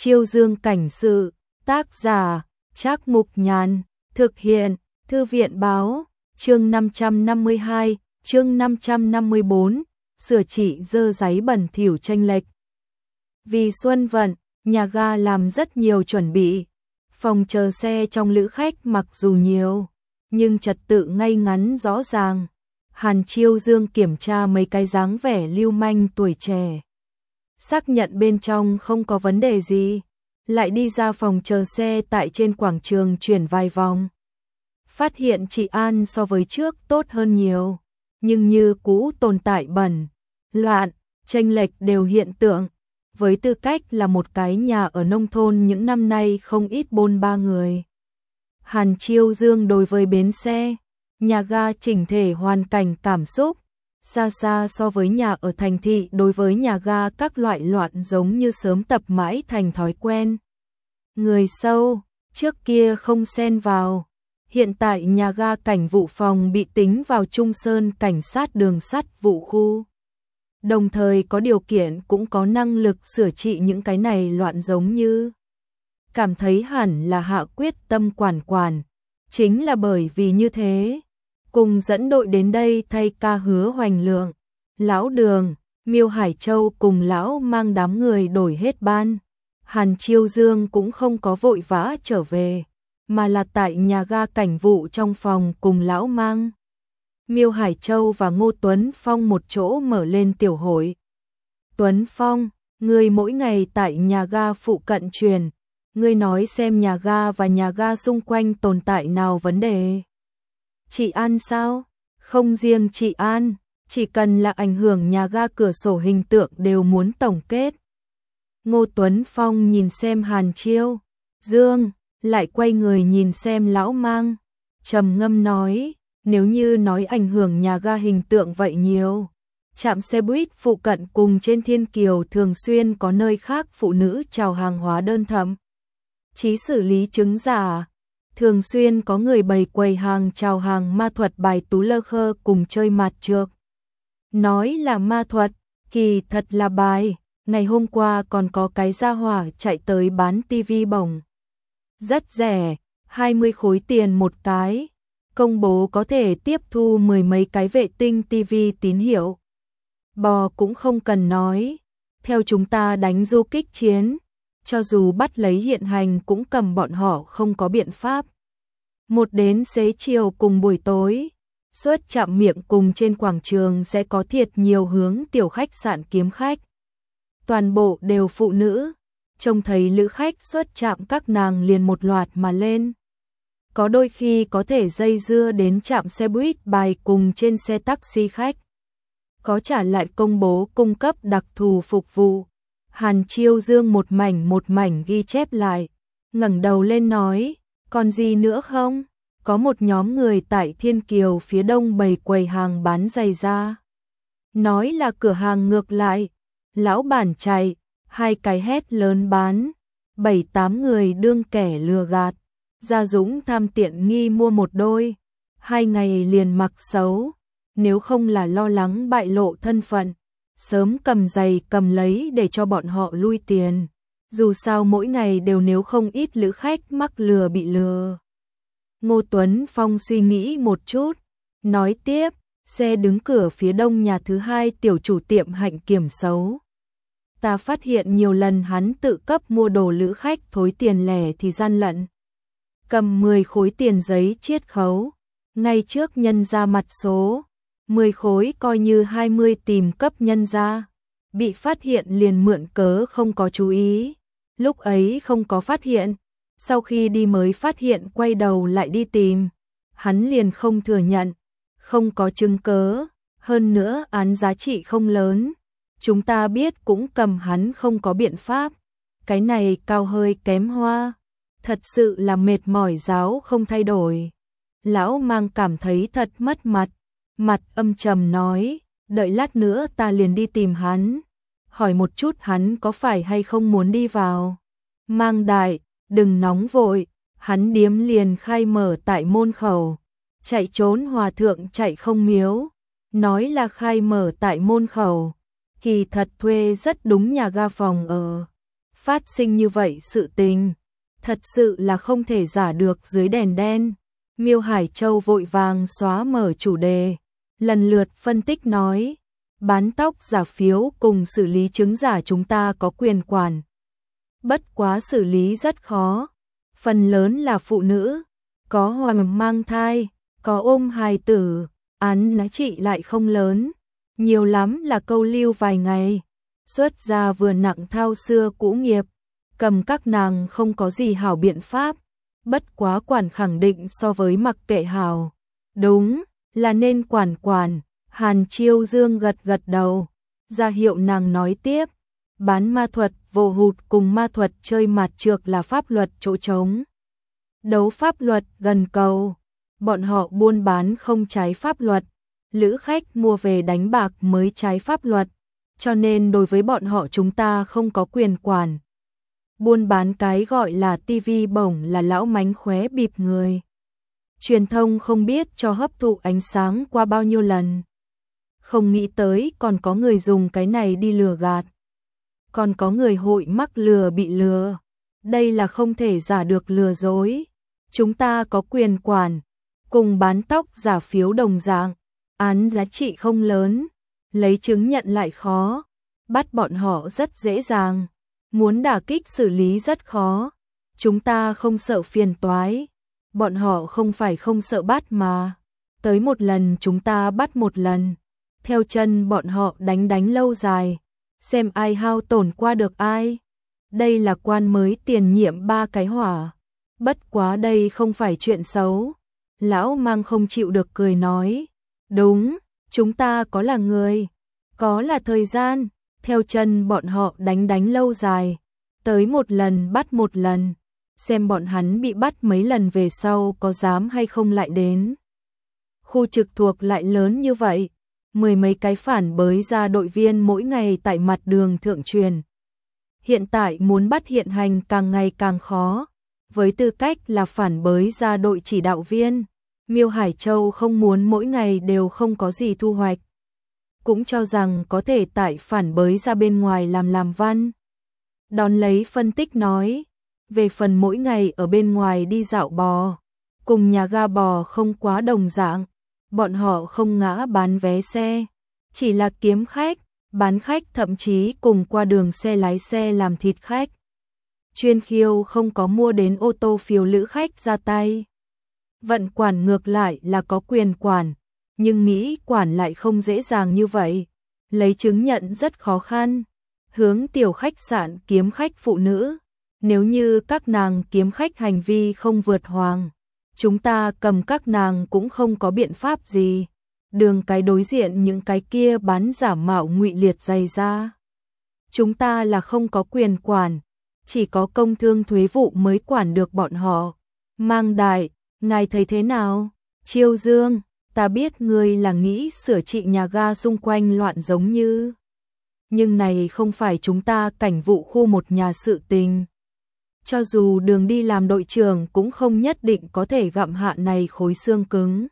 Chiêu Dương cảnh sự, tác giả, Trác Mục Nhàn, thực hiện, Thư viện báo, chương 552, chương 554, sửa trị dơ giấy bẩn thỉu chênh lệch. Vì Xuân Vận, nhà ga làm rất nhiều chuẩn bị. Phòng chờ xe trong lữ khách mặc dù nhiều, nhưng trật tự ngay ngắn rõ ràng. Hàn Chiêu Dương kiểm tra mấy cái dáng vẻ lưu manh tuổi trẻ, xác nhận bên trong không có vấn đề gì, lại đi ra phòng chờ xe tại trên quảng trường chuyển vài vòng. Phát hiện trị an so với trước tốt hơn nhiều, nhưng như cũ tồn tại bẩn, loạn, chênh lệch đều hiện tượng. Với tư cách là một cái nhà ở nông thôn những năm nay không ít bôn ba người. Hàn Chiêu Dương đối với bến xe, nhà ga chỉnh thể hoàn cảnh cảm xúc, xa xa so với nhà ở thành thị đối với nhà ga các loại loạn giống như sớm tập mãi thành thói quen. Người sâu, trước kia không xen vào. Hiện tại nhà ga cảnh vụ phòng bị tính vào Trung Sơn cảnh sát đường sắt vụ khu. Đồng thời có điều kiện cũng có năng lực sửa trị những cái này loạn giống như. Cảm thấy hẳn là hạ quyết tâm quản. Chính là bởi vì như thế. Cùng dẫn đội đến đây thay ca Hứa Hoành Lượng, Lão Đường, Miêu Hải Châu cùng Lão mang đám người đổi hết ban. Hàn Chiêu Dương cũng không có vội vã trở về, mà là tại nhà ga cảnh vụ trong phòng cùng Lão mang. Miêu Hải Châu và Ngô Tuấn Phong một chỗ mở lên tiểu hội. Tuấn Phong, ngươi mỗi ngày tại nhà ga phụ cận truyền, ngươi nói xem nhà ga và nhà ga xung quanh tồn tại nào vấn đề. Trị an sao? Không riêng trị an, chỉ cần là ảnh hưởng nhà ga cửa sổ hình tượng đều muốn tổng kết. Ngô Tuấn Phong nhìn xem Hàn Chiêu Dương, lại quay người nhìn xem Lão mang, trầm ngâm nói, nếu như nói ảnh hưởng nhà ga hình tượng vậy nhiều. Trạm xe buýt phụ cận cùng trên Thiên Kiều thường xuyên có nơi khác phụ nữ chào hàng hóa đơn thậm chí xử lý chứng giả. Thường xuyên có người bày quầy hàng chào hàng ma thuật bài tú lơ khơ cùng chơi mặt trược. Nói là ma thuật, kỳ thật là bài. Ngày hôm qua còn có cái gia hỏa chạy tới bán tivi bổng. Rất rẻ, 20 khối tiền một cái. Công bố có thể tiếp thu 10 mấy cái vệ tinh tivi tín hiệu. Bò cũng không cần nói. Theo chúng ta đánh du kích chiến, cho dù bắt lấy hiện hành cũng cầm bọn họ không có biện pháp. Một đến xế chiều cùng buổi tối, suốt trạm miệng cùng trên quảng trường sẽ có thiệt nhiều hướng tiểu khách sạn kiếm khách. Toàn bộ đều phụ nữ, trông thấy lữ khách suốt trạm các nàng liền một loạt mà lên. Có đôi khi có thể dây dưa đến trạm xe buýt bài cùng trên xe taxi khách. Có trả lại công bố cung cấp đặc thù phục vụ. Hàn Chiêu Dương một mảnh ghi chép lại, ngẩng đầu lên nói, còn gì nữa không? Có một nhóm người tại Thiên Kiều phía đông bày quầy hàng bán giày da. Nói là cửa hàng ngược lại, lão bản chạy, hai cái hét lớn bán, 7-8 người đương kẻ lừa gạt. Gia Dũng tham tiện nghi mua một đôi, 2 ngày liền mặc xấu, nếu không là lo lắng bại lộ thân phận, sớm cầm giày cầm lấy để cho bọn họ lui tiền. Dù sao mỗi ngày đều nếu không ít lữ khách mắc lừa bị lừa. Ngô Tuấn Phong suy nghĩ một chút, nói tiếp, xe đứng cửa phía đông nhà thứ hai tiểu chủ tiệm Hạnh Kiểm xấu. Ta phát hiện nhiều lần hắn tự cấp mua đồ lữ khách thối tiền lẻ thì gian lận. Cầm 10 khối tiền giấy chiết khấu, ngay trước nhân ra mặt số, 10 khối coi như 20 tìm cấp nhân ra. Bị phát hiện liền mượn cớ không có chú ý, lúc ấy không có phát hiện, sau khi đi mới phát hiện quay đầu lại đi tìm. Hắn liền không thừa nhận, không có chứng cớ, hơn nữa án giá trị không lớn. Chúng ta biết cũng cầm hắn không có biện pháp, cái này cao hơi kém hoa. Thật sự là mệt mỏi giáo không thay đổi. Lão mang cảm thấy thật mất mặt, mặt âm trầm nói, đợi lát nữa ta liền đi tìm hắn, hỏi một chút hắn có phải hay không muốn đi vào. Mang đại, đừng nóng vội, hắn điếm liền khai mở tại môn khẩu, chạy trốn hòa thượng chạy không miếu, nói là khai mở tại môn khẩu, kỳ thật thuê rất đúng nhà ga phòng ở. phát sinh như vậy sự tình, thật sự là không thể giả được dưới đèn đen. Miêu Hải Châu vội vàng xóa mở chủ đề, lần lượt phân tích nói, bán tóc giả phiếu cùng xử lý chứng giả chúng ta có quyền quản. Bất quá xử lý rất khó, phần lớn là phụ nữ, có hoài mang thai, có ôm hài tử, án giá trị lại không lớn, nhiều lắm là câu lưu vài ngày, xuất ra vừa nặng thao xưa cũ nghiệp, cầm các nàng không có gì hảo biện pháp, bất quá quản khẳng định so với mặc kệ hảo. Đúng, là nên quản. Hàn Chiêu Dương gật gật đầu, ra hiệu nàng nói tiếp, bán ma thuật vô hụt cùng ma thuật chơi mạt trược là pháp luật chỗ trống. Đấu pháp luật gần cầu, bọn họ buôn bán không trái pháp luật, lữ khách mua về đánh bạc mới trái pháp luật, cho nên đối với bọn họ chúng ta không có quyền quản. Buôn bán cái gọi là tivi bổng là lão mánh khóe bịp người. Truyền thông không biết cho hấp thụ ánh sáng qua bao nhiêu lần. Không nghĩ tới còn có người dùng cái này đi lừa gạt. Còn có người hội mắc lừa bị lừa. Đây là không thể giả được lừa dối. Chúng ta có quyền quản. Cùng bán tóc giả phiếu đồng dạng. Án giá trị không lớn. Lấy chứng nhận lại khó. Bắt bọn họ rất dễ dàng. Muốn đả kích xử lý rất khó. Chúng ta không sợ phiền toái. Bọn họ không phải không sợ bắt mà. Tới một lần chúng ta bắt một lần. Theo chân bọn họ đánh lâu dài. Xem ai hao tổn qua được ai. Đây là quan mới tiền nhiệm 3 cái hỏa. Bất quá đây không phải chuyện xấu. Lão Mang không chịu được cười nói. Đúng, chúng ta có là người. Có là thời gian. Theo chân bọn họ đánh lâu dài. Tới một lần bắt một lần. Xem bọn hắn bị bắt mấy lần về sau có dám hay không lại đến. Khu trực thuộc lại lớn như vậy. 10 mấy cái phản bới ra đội viên mỗi ngày tại mặt đường thượng truyền. Hiện tại muốn bắt hiện hành càng ngày càng khó. Với tư cách là phản bới ra đội chỉ đạo viên, Miêu Hải Châu không muốn mỗi ngày đều không có gì thu hoạch. Cũng cho rằng có thể tại phản bới ra bên ngoài làm văn. Đón lấy phân tích nói, về phần mỗi ngày ở bên ngoài đi dạo bò, cùng nhà ga bò không quá đồng dạng, bọn họ không ngã bán vé xe, chỉ là kiếm khách, bán khách thậm chí cùng qua đường xe lái xe làm thịt khách. Chuyên khiêu không có mua đến ô tô phiếu lữ khách ra tay. Vận quản ngược lại là có quyền quản, nhưng nghĩ quản lại không dễ dàng như vậy, lấy chứng nhận rất khó khăn. Hướng tiểu khách sạn kiếm khách phụ nữ, nếu như các nàng kiếm khách hành vi không vượt hoàng, chúng ta cầm các nàng cũng không có biện pháp gì. Đường cái đối diện những cái kia bán giả mạo ngụy liệt dày ra. Chúng ta là không có quyền quản, chỉ có công thương thuế vụ mới quản được bọn họ. Mang Đại, ngài thấy thế nào? Chiêu Dương, ta biết ngươi là nghĩ sửa trị nhà ga xung quanh loạn giống như. Nhưng này không phải chúng ta cảnh vụ khu một nhà sự tình. Cho dù đường đi làm đội trưởng cũng không nhất định có thể gặm hạ này khối xương cứng.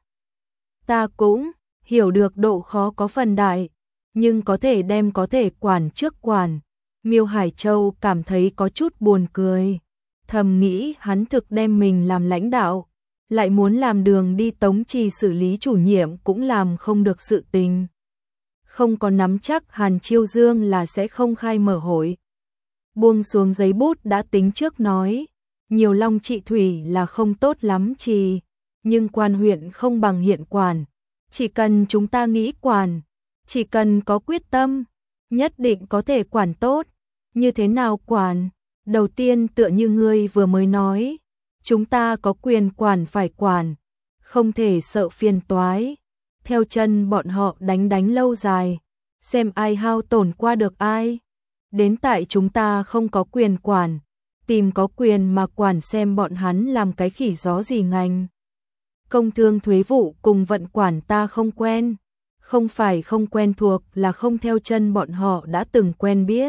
Ta cũng hiểu được độ khó có phần đại, nhưng có thể quản trước quản. Miêu Hải Châu cảm thấy có chút buồn cười, thầm nghĩ hắn thực đem mình làm lãnh đạo, lại muốn làm đường đi tống trì xử lý chủ nhiệm cũng làm không được sự tình. Không có nắm chắc Hàn Chiêu Dương là sẽ không khai mở hội. Buông xuống giấy bút đã tính trước nói, nhiều long trị thủy là không tốt lắm trì, nhưng quan huyện không bằng hiện quản. Chỉ cần chúng ta nghĩ quản, chỉ cần có quyết tâm, nhất định có thể quản tốt. Như thế nào quản? Đầu tiên tựa như ngươi vừa mới nói, chúng ta có quyền quản phải quản, không thể sợ phiền toái. Theo chân bọn họ đánh lâu dài, xem ai hao tổn qua được ai. Đến tại chúng ta không có quyền quản, tìm có quyền mà quản xem bọn hắn làm cái khỉ gió gì ngành. Công thương thuế vụ cùng vận quản ta không quen, không phải không quen thuộc là không theo chân bọn họ đã từng quen biết.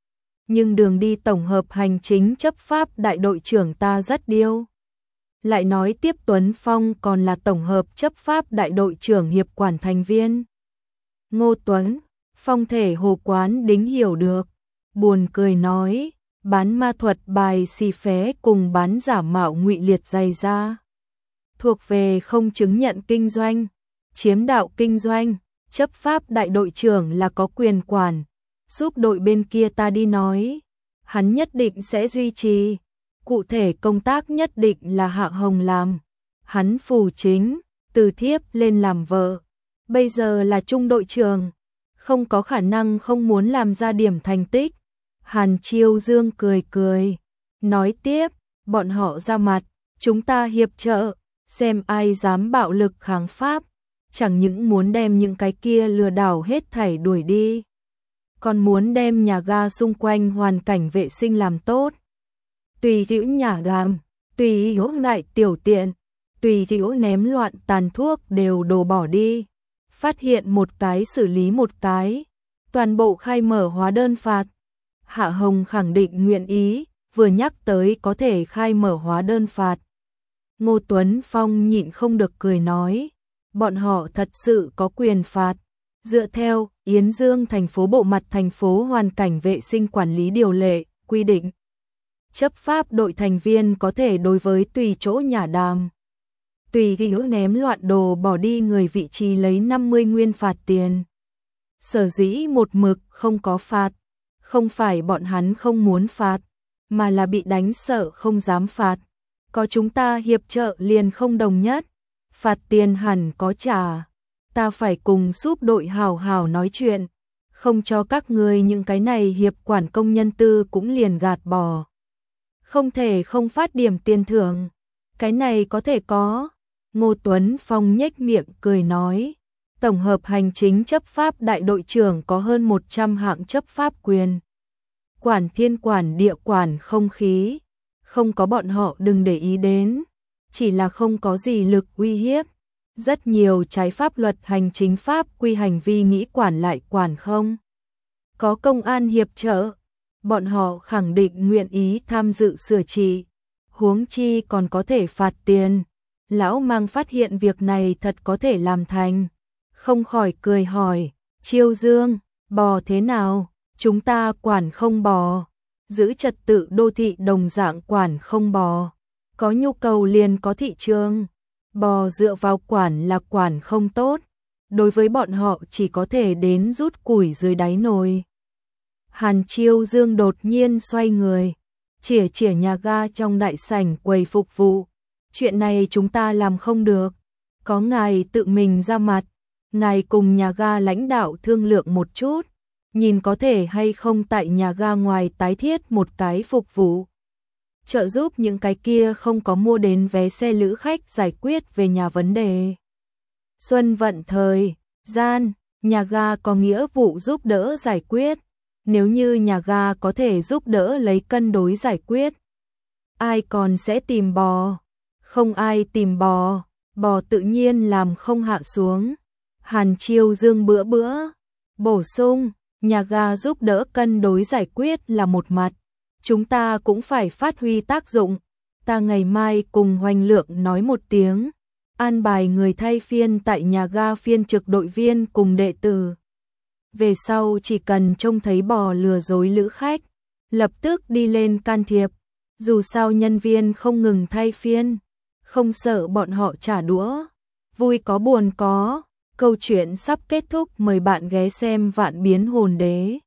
Nhưng đường đi tổng hợp hành chính chấp pháp đại đội trưởng ta rất điêu. Lại nói tiếp Tuấn Phong còn là tổng hợp chấp pháp đại đội trưởng hiệp quản thành viên. Ngô Tuấn Phong thể hồ quán đính hiểu được, buồn cười nói, bán ma thuật bài xì phé cùng bán giả mạo ngụy liệt giày da. Thuộc về không chứng nhận kinh doanh, chiếm đạo kinh doanh, chấp pháp đại đội trưởng là có quyền quản, giúp đội bên kia ta đi nói, hắn nhất định sẽ duy trì. Cụ thể công tác nhất định là Hạ Hồng làm, hắn phù chính, từ thiếp lên làm vợ, bây giờ là trung đội trưởng, không có khả năng không muốn làm ra điểm thành tích. Hàn Chiêu Dương cười cười, nói tiếp, bọn họ ra mặt, chúng ta hiệp trợ, xem ai dám bạo lực kháng pháp, chẳng những muốn đem những cái kia lừa đảo hết thảy đuổi đi, còn muốn đem nhà ga xung quanh hoàn cảnh vệ sinh làm tốt. Tùy hữu nhả đàm, tùy hữu đại tiểu tiện, tùy hữu ném loạn tàn thuốc đều đổ bỏ đi. Phát hiện một cái xử lý một cái, toàn bộ khai mở hóa đơn phạt. Hạ Hồng khẳng định nguyện ý, vừa nhắc tới có thể khai mở hóa đơn phạt. Ngô Tuấn Phong nhịn không được cười nói, bọn họ thật sự có quyền phạt. Dựa theo Yến Dương thành phố bộ mặt thành phố hoàn cảnh vệ sinh quản lý điều lệ, quy định. Chấp pháp đội thành viên có thể đối với tùy chỗ nhả đàm, tùy hữu ném loạn đồ bỏ đi người vị trí lấy 50 nguyên phạt tiền. Sở dĩ một mực không có phạt, không phải bọn hắn không muốn phạt, mà là bị đánh sợ không dám phạt. Có chúng ta hiệp trợ liền không đồng nhất, phạt tiền hẳn có trả. Ta phải cùng giúp đội hào hào nói chuyện, không cho các người những cái này hiệp quản công nhân tư cũng liền gạt bỏ. Không thể không phát điểm tiền thưởng, cái này có thể có. Ngô Tuấn Phong nhếch miệng cười nói, tổng hợp hành chính chấp pháp đại đội trưởng có hơn 100 hạng chấp pháp quyền. Quản thiên quản địa quản không khí, không có bọn họ đừng để ý đến, chỉ là không có gì lực uy hiếp. Rất nhiều trái pháp luật hành chính pháp quy hành vi nghĩ quản lại quản không. Có công an hiệp trợ, bọn họ khẳng định nguyện ý tham dự sửa trị, huống chi còn có thể phạt tiền. Lão Mang phát hiện việc này thật có thể làm thành, không khỏi cười hỏi, Chiêu Dương, bò thế nào? Chúng ta quản không bò, giữ trật tự đô thị đồng dạng quản không bò, có nhu cầu liền có thị trường, bò dựa vào quản là quản không tốt, đối với bọn họ chỉ có thể đến rút củi dưới đáy nồi. Hàn Chiêu Dương đột nhiên xoay người, chỉa nhà ga trong đại sảnh quầy phục vụ, chuyện này chúng ta làm không được, có ngài tự mình ra mặt, ngài cùng nhà ga lãnh đạo thương lượng một chút, nhìn có thể hay không tại nhà ga ngoài tái thiết một cái phục vụ, trợ giúp những cái kia không có mua đến vé xe lữ khách giải quyết về nhà vấn đề. Xuân vận thời gian, nhà ga có nghĩa vụ giúp đỡ giải quyết, nếu như nhà ga có thể giúp đỡ lấy cân đối giải quyết, ai còn sẽ tìm bò, không ai tìm bò, bò tự nhiên làm không hạ xuống. Hàn Chiêu Dương bữa bổ sung, nhà ga giúp đỡ cân đối giải quyết là một mặt, chúng ta cũng phải phát huy tác dụng. Ta ngày mai cùng Hoành Lượng nói một tiếng, an bài người thay phiên tại nhà ga phiên trực đội viên cùng đệ tử. Về sau chỉ cần trông thấy bò lừa dối lữ khách, lập tức đi lên can thiệp, dù sao nhân viên không ngừng thay phiên, không sợ bọn họ trả đũa. Vui có buồn có, câu chuyện sắp kết thúc, mời bạn ghé xem Vạn Biến Hồn Đế.